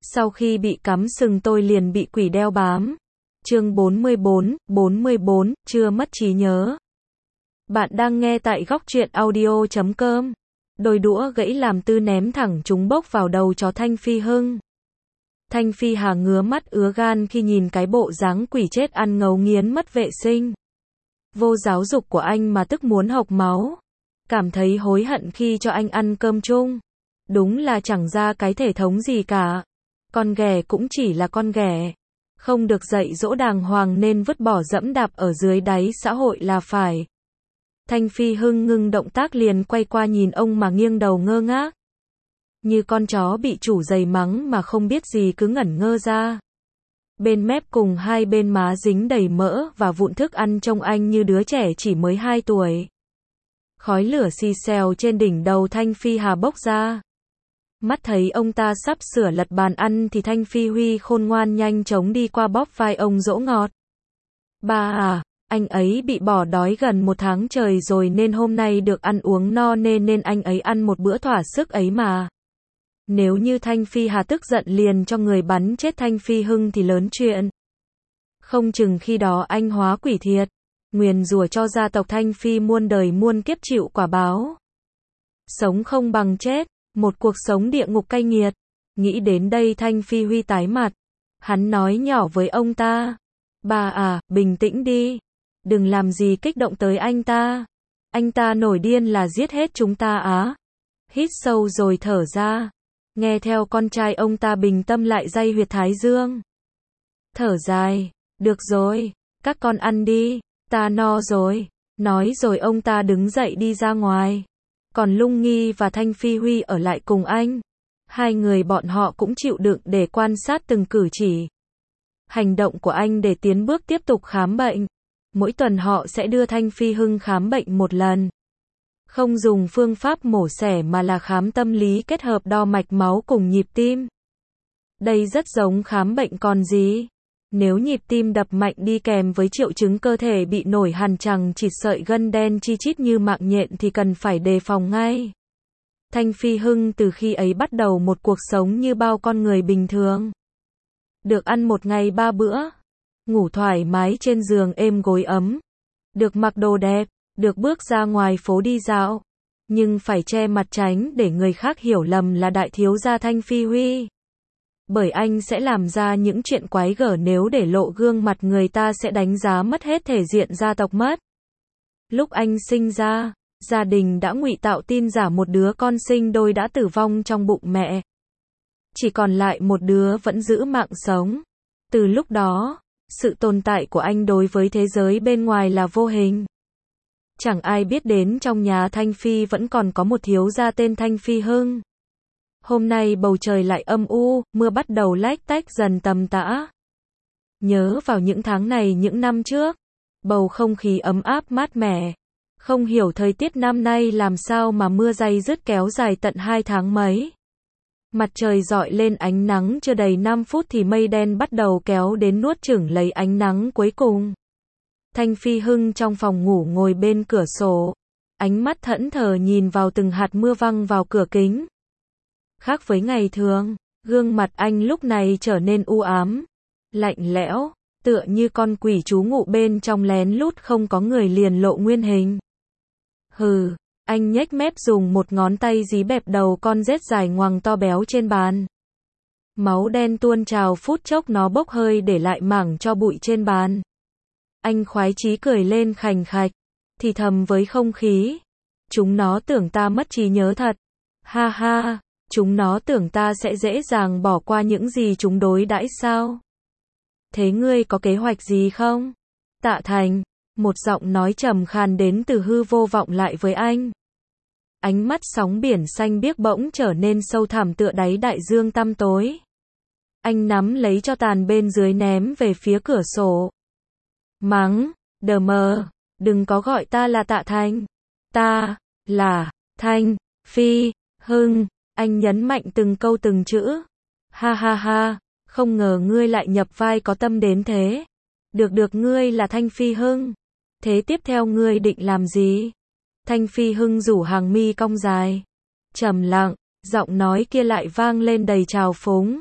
Sau khi bị cắm sừng tôi liền bị quỷ đeo bám. Chương 44, chưa mất trí nhớ. Bạn đang nghe tại góc truyện audio.com. Đôi đũa gãy làm Tư ném thẳng chúng bốc vào đầu chó Thanh Phi Hưng. Thanh Phi Hà ngứa mắt ứa gan khi nhìn cái bộ dáng quỷ chết ăn ngấu nghiến mất vệ sinh. Vô giáo dục của anh mà tức muốn hộc máu. Cảm thấy hối hận khi cho anh ăn cơm chung. Đúng là chẳng ra cái thể thống gì cả. Con ghẻ cũng chỉ là con ghẻ. Không được dạy dỗ đàng hoàng nên vứt bỏ dẫm đạp ở dưới đáy xã hội là phải. Thanh Phi Hưng ngưng động tác liền quay qua nhìn ông mà nghiêng đầu ngơ ngác. Như con chó bị chủ giày mắng mà không biết gì cứ ngẩn ngơ ra. Bên mép cùng hai bên má dính đầy mỡ và vụn thức ăn trông anh như đứa trẻ chỉ mới 2 tuổi. Khói lửa xì xèo trên đỉnh đầu Thanh Phi Hà bốc ra. Mắt thấy ông ta sắp sửa lật bàn ăn thì Thanh Phi Huy khôn ngoan nhanh chóng đi qua bóp vai ông dỗ ngọt. Ba à, anh ấy bị bỏ đói gần 1 tháng trời rồi nên hôm nay được ăn uống no nên anh ấy ăn một bữa thỏa sức ấy mà. Nếu như Thanh Phi Hà tức giận liền cho người bắn chết Thanh Phi Hưng thì lớn chuyện. Không chừng khi đó anh hóa quỷ thiệt, nguyền rủa cho gia tộc Thanh Phi muôn đời muôn kiếp chịu quả báo. Sống không bằng chết, một cuộc sống địa ngục cay nghiệt. Nghĩ đến đây Thanh Phi Huy tái mặt. Hắn nói nhỏ với ông ta. Bà à, bình tĩnh đi. Đừng làm gì kích động tới anh ta. Anh ta nổi điên là giết hết chúng ta á. Hít sâu rồi thở ra. Nghe theo con trai ông ta bình tâm lại day huyệt thái dương. Thở dài. Được rồi, các con ăn đi. Ta no rồi. Nói rồi ông ta đứng dậy đi ra ngoài. Còn Lung Nghi và Thanh Phi Huy ở lại cùng anh. Hai người bọn họ cũng chịu đựng để quan sát từng cử chỉ. Hành động của anh để tiến bước tiếp tục khám bệnh. Mỗi tuần họ sẽ đưa Thanh Phi Hưng khám bệnh 1 lần. Không dùng phương pháp mổ xẻ mà là khám tâm lý kết hợp đo mạch máu cùng nhịp tim. Đây rất giống khám bệnh còn gì. Nếu nhịp tim đập mạnh đi kèm với triệu chứng cơ thể bị nổi hằn chằng chịt sợi gân đen chi chít như mạng nhện thì cần phải đề phòng ngay. Thanh Phi Hưng từ khi ấy bắt đầu một cuộc sống như bao con người bình thường. Được ăn 1 ngày 3 bữa. Ngủ thoải mái trên giường êm gối ấm. Được mặc đồ đẹp. Được bước ra ngoài phố đi dạo. Nhưng phải che mặt tránh để người khác hiểu lầm là đại thiếu gia Thanh Phi Huy. Bởi anh sẽ làm ra những chuyện quái gở nếu để lộ gương mặt người ta sẽ đánh giá mất hết thể diện gia tộc mất. Lúc anh sinh ra, gia đình đã ngụy tạo tin giả một đứa con sinh đôi đã tử vong trong bụng mẹ. Chỉ còn lại một đứa vẫn giữ mạng sống. Từ lúc đó, sự tồn tại của anh đối với thế giới bên ngoài là vô hình. Chẳng ai biết đến trong nhà Thanh Phi vẫn còn có một thiếu gia tên Thanh Phi Hưng. Hôm nay bầu trời lại âm u, mưa bắt đầu lách tách dần tầm tã. Nhớ vào những tháng này những năm trước, bầu không khí ấm áp mát mẻ. Không hiểu thời tiết năm nay làm sao mà mưa day dứt kéo dài tận 2 tháng mấy. Mặt trời rọi lên ánh nắng chưa đầy 5 phút thì mây đen bắt đầu kéo đến nuốt chửng lấy ánh nắng cuối cùng. Thanh Phi Hưng trong phòng ngủ ngồi bên cửa sổ. Ánh mắt thẫn thờ nhìn vào từng hạt mưa văng vào cửa kính. Khác với ngày thường, gương mặt anh lúc này trở nên u ám, lạnh lẽo, tựa như con quỷ trú ngụ bên trong lén lút không có người liền lộ nguyên hình. Hừ, anh nhếch mép dùng một ngón tay dí bẹp đầu con rết dài ngoằng to béo trên bàn. Máu đen tuôn trào phút chốc nó bốc hơi để lại mảng cho bụi trên bàn. Anh khoái chí cười lên khành khạch, thì thầm với không khí. Chúng nó tưởng ta mất trí nhớ thật. Ha ha. Chúng nó tưởng ta sẽ dễ dàng bỏ qua những gì chúng đối đãi sao? Thế ngươi có kế hoạch gì không? Tạ Thành, một giọng nói trầm khàn đến từ hư vô vọng lại với anh. Ánh mắt sóng biển xanh biếc bỗng trở nên sâu thẳm tựa đáy đại dương tăm tối. Anh nắm lấy cho tàn bên dưới ném về phía cửa sổ. Mắng, đờ mờ, đừng có gọi ta là Tạ Thành. Ta, là, Thanh, Phi, Hưng. Anh nhấn mạnh từng câu từng chữ. Ha ha ha, không ngờ ngươi lại nhập vai có tâm đến thế. Được ngươi là Thanh Phi Hưng. Thế tiếp theo ngươi định làm gì? Thanh Phi Hưng rủ hàng mi cong dài. Trầm lặng, giọng nói kia lại vang lên đầy trào phúng.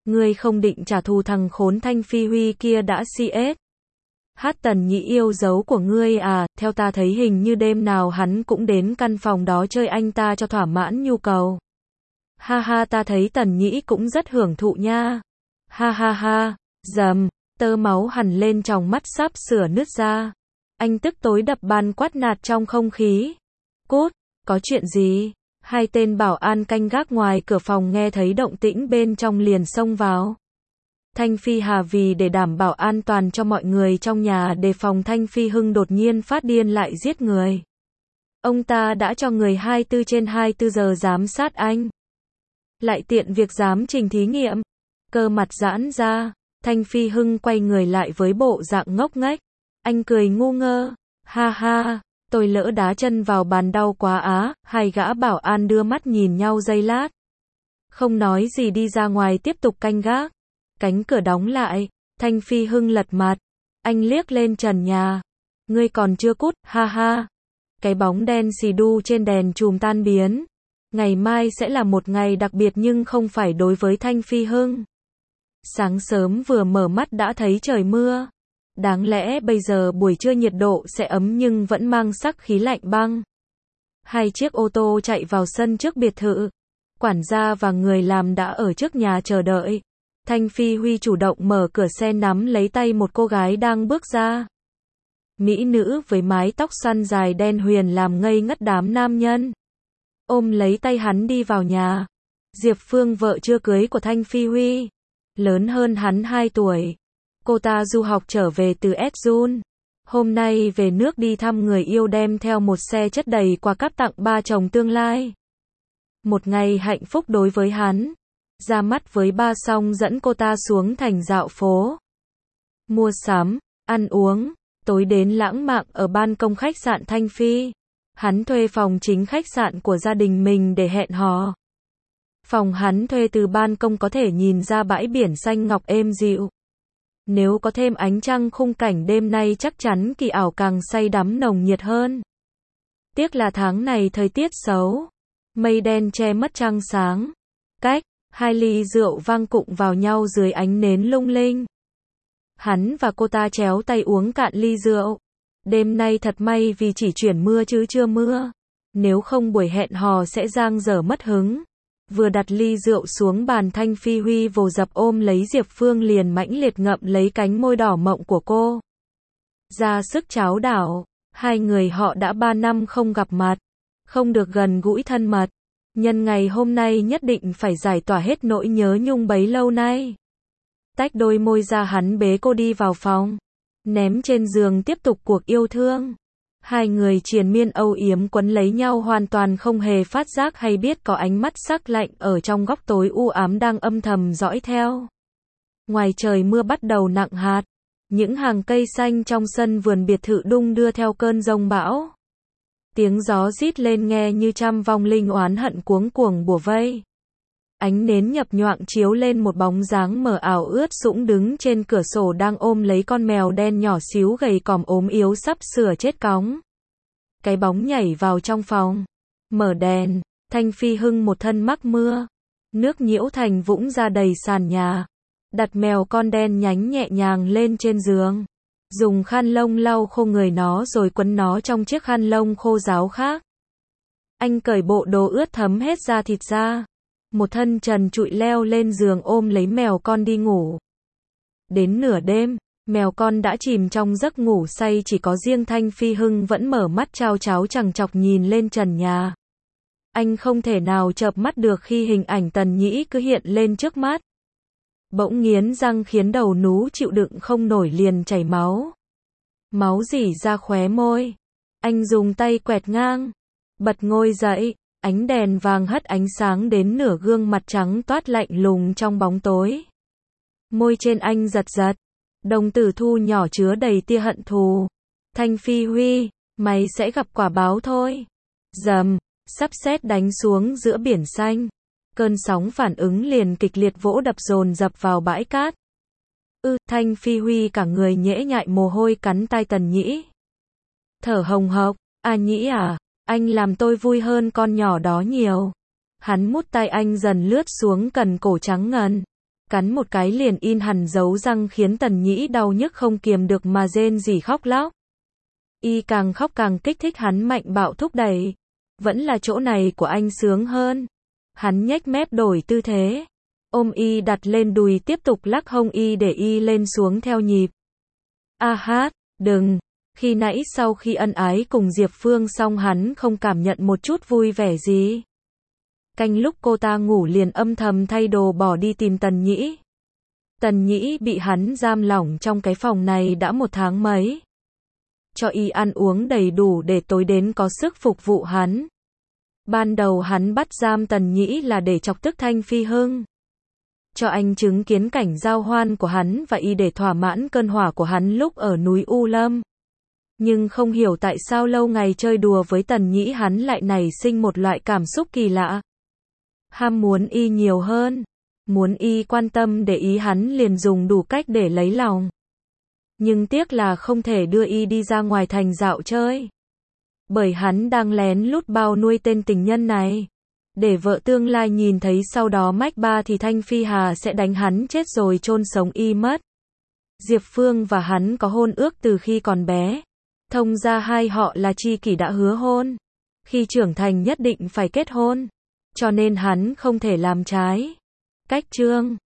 Ngươi không định trả thù thằng khốn Thanh Phi Huy kia đã CS. Hát Tần Nhĩ yêu dấu của ngươi à, theo ta thấy hình như đêm nào hắn cũng đến căn phòng đó chơi anh ta cho thỏa mãn nhu cầu. Ha ha, ta thấy Tần Nhĩ cũng rất hưởng thụ nha. Ha ha ha, dầm, tơ máu hằn lên tròng mắt sắp sửa nứt ra. Anh tức tối đập bàn quát nạt trong không khí. Cút, có chuyện gì? Hai tên bảo an canh gác ngoài cửa phòng nghe thấy động tĩnh bên trong liền xông vào. Thanh Phi Hà vì để đảm bảo an toàn cho mọi người trong nhà đề phòng Thanh Phi Hưng đột nhiên phát điên lại giết người. Ông ta đã cho người 24/24 giờ giám sát anh. Lại tiện việc giám trình thí nghiệm. Cơ mặt giãn ra, Thanh Phi Hưng quay người lại với bộ dạng ngốc nghếch. Anh cười ngu ngơ. Ha ha, tôi lỡ đá chân vào bàn đau quá á. Hai gã bảo an đưa mắt nhìn nhau giây lát. Không nói gì đi ra ngoài tiếp tục canh gác. Cánh cửa đóng lại, Thanh Phi Hưng lật mặt. Anh liếc lên trần nhà. Ngươi còn chưa cút, ha ha. Cái bóng đen xì đu trên đèn chùm tan biến. Ngày mai sẽ là một ngày đặc biệt nhưng không phải đối với Thanh Phi Hưng. Sáng sớm vừa mở mắt đã thấy trời mưa. Đáng lẽ bây giờ buổi trưa nhiệt độ sẽ ấm nhưng vẫn mang sắc khí lạnh băng. Hai chiếc ô tô chạy vào sân trước biệt thự. Quản gia và người làm đã ở trước nhà chờ đợi. Thanh Phi Huy chủ động mở cửa xe nắm lấy tay một cô gái đang bước ra. Mỹ nữ với mái tóc xoăn dài đen huyền làm ngây ngất đám nam nhân. Ôm lấy tay hắn đi vào nhà. Diệp Phương vợ chưa cưới của Thanh Phi Huy. Lớn hơn hắn 2 tuổi. Cô ta du học trở về từ Seoul. Hôm nay về nước đi thăm người yêu đem theo một xe chất đầy quà cáp tặng ba chồng tương lai. Một ngày hạnh phúc đối với hắn. Ra mắt với ba xong dẫn cô ta xuống thành dạo phố. Mua sắm, ăn uống, tối đến lãng mạn ở ban công khách sạn Thanh Phi. Hắn thuê phòng chính khách sạn của gia đình mình để hẹn hò. Phòng hắn thuê từ ban công có thể nhìn ra bãi biển xanh ngọc êm dịu. Nếu có thêm ánh trăng khung cảnh đêm nay chắc chắn kỳ ảo càng say đắm nồng nhiệt hơn. Tiếc là tháng này thời tiết xấu. Mây đen che mất trăng sáng. Cách, 2 ly rượu vang cụng vào nhau dưới ánh nến lung linh. Hắn và cô ta chéo tay uống cạn ly rượu. Đêm nay thật may vì chỉ chuyển mưa chứ chưa mưa. Nếu không buổi hẹn hò sẽ giang dở mất hứng. Vừa đặt ly rượu xuống bàn Thanh Phi Huy vồ dập ôm lấy Diệp Phương liền mãnh liệt ngậm lấy cánh môi đỏ mọng của cô. Ra sức cháo đảo. Hai người họ đã 3 năm không gặp mặt. Không được gần gũi thân mật. Nhân ngày hôm nay nhất định phải giải tỏa hết nỗi nhớ nhung bấy lâu nay. Tách đôi môi ra hắn bế cô đi vào phòng. Ném trên giường tiếp tục cuộc yêu thương. Hai người triền miên âu yếm quấn lấy nhau hoàn toàn không hề phát giác hay biết có ánh mắt sắc lạnh ở trong góc tối u ám đang âm thầm dõi theo. Ngoài trời mưa bắt đầu nặng hạt. Những hàng cây xanh trong sân vườn biệt thự đung đưa theo cơn giông bão. Tiếng gió rít lên nghe như trăm vong linh oán hận cuống cuồng bủa vây. Ánh nến nhập nhoạng chiếu lên một bóng dáng mờ ảo ướt sũng đứng trên cửa sổ đang ôm lấy con mèo đen nhỏ xíu gầy còm ốm yếu sắp sửa chết cóng. Cái bóng nhảy vào trong phòng. Mở đèn. Thanh Phi Hưng một thân mắc mưa. Nước nhiễu thành vũng ra đầy sàn nhà. Đặt mèo con đen nhánh nhẹ nhàng lên trên giường. Dùng khăn lông lau khô người nó rồi quấn nó trong chiếc khăn lông khô ráo khác. Anh cởi bộ đồ ướt thấm hết da thịt ra. Một thân trần trụi leo lên giường ôm lấy mèo con đi ngủ. Đến nửa đêm, mèo con đã chìm trong giấc ngủ say chỉ có riêng Thanh Phi Hưng vẫn mở mắt chao cháo chằng chọc nhìn lên trần nhà. Anh không thể nào chợp mắt được khi hình ảnh Tần Nhĩ cứ hiện lên trước mắt. Bỗng nghiến răng khiến đầu nú chịu đựng không nổi liền chảy máu. Máu rỉ ra khóe môi. Anh dùng tay quẹt ngang. Bật ngồi dậy. Ánh đèn vàng hắt ánh sáng đến nửa gương mặt trắng toát lạnh lùng trong bóng tối. Môi trên anh giật giật. Đồng tử thu nhỏ chứa đầy tia hận thù. Thanh Phi Huy, mày sẽ gặp quả báo thôi. Rầm, sắp sét đánh xuống giữa biển xanh. Cơn sóng phản ứng liền kịch liệt vỗ đập dồn dập vào bãi cát. Thanh Phi Huy cả người nhễ nhại mồ hôi cắn tai Tần Nhĩ. Thở hồng hộc, Nhĩ à, anh làm tôi vui hơn con nhỏ đó nhiều. Hắn mút tay anh dần lướt xuống cần cổ trắng ngần. cắn một cái liền in hẳn dấu răng khiến Tần Nhĩ đau nhức không kiềm được mà rên rỉ khóc lóc. Y càng khóc càng kích thích hắn mạnh bạo thúc đẩy. Vẫn là chỗ này của anh sướng hơn. Hắn nhếch mép đổi tư thế. Ôm Y đặt lên đùi tiếp tục lắc hông Y để Y lên xuống theo nhịp. A hát, đừng. Khi nãy sau khi ân ái cùng Diệp Phương xong hắn không cảm nhận một chút vui vẻ gì. Canh lúc cô ta ngủ liền âm thầm thay đồ bỏ đi tìm Tần Nhĩ. Tần Nhĩ bị hắn giam lỏng trong cái phòng này đã 1 tháng mấy. Cho Y ăn uống đầy đủ để tối đến có sức phục vụ hắn. Ban đầu hắn bắt giam Tần Nhĩ là để chọc tức Thanh Phi Hưng. Cho anh chứng kiến cảnh giao hoan của hắn và Y để thỏa mãn cơn hỏa của hắn lúc ở núi U Lâm. Nhưng không hiểu tại sao lâu ngày chơi đùa với Tần Nhĩ hắn lại nảy sinh một loại cảm xúc kỳ lạ. Ham muốn Y nhiều hơn. Muốn Y quan tâm để ý hắn liền dùng đủ cách để lấy lòng. Nhưng tiếc là không thể đưa Y đi ra ngoài thành dạo chơi. Bởi hắn đang lén lút bao nuôi tên tình nhân này. Để vợ tương lai nhìn thấy sau đó mách ba thì Thanh Phi Hà sẽ đánh hắn chết rồi chôn sống Y mất. Diệp Phương và hắn có hôn ước từ khi còn bé. Thông ra hai họ là tri kỷ đã hứa hôn. Khi trưởng thành nhất định phải kết hôn. Cho nên hắn không thể làm trái. Cách chương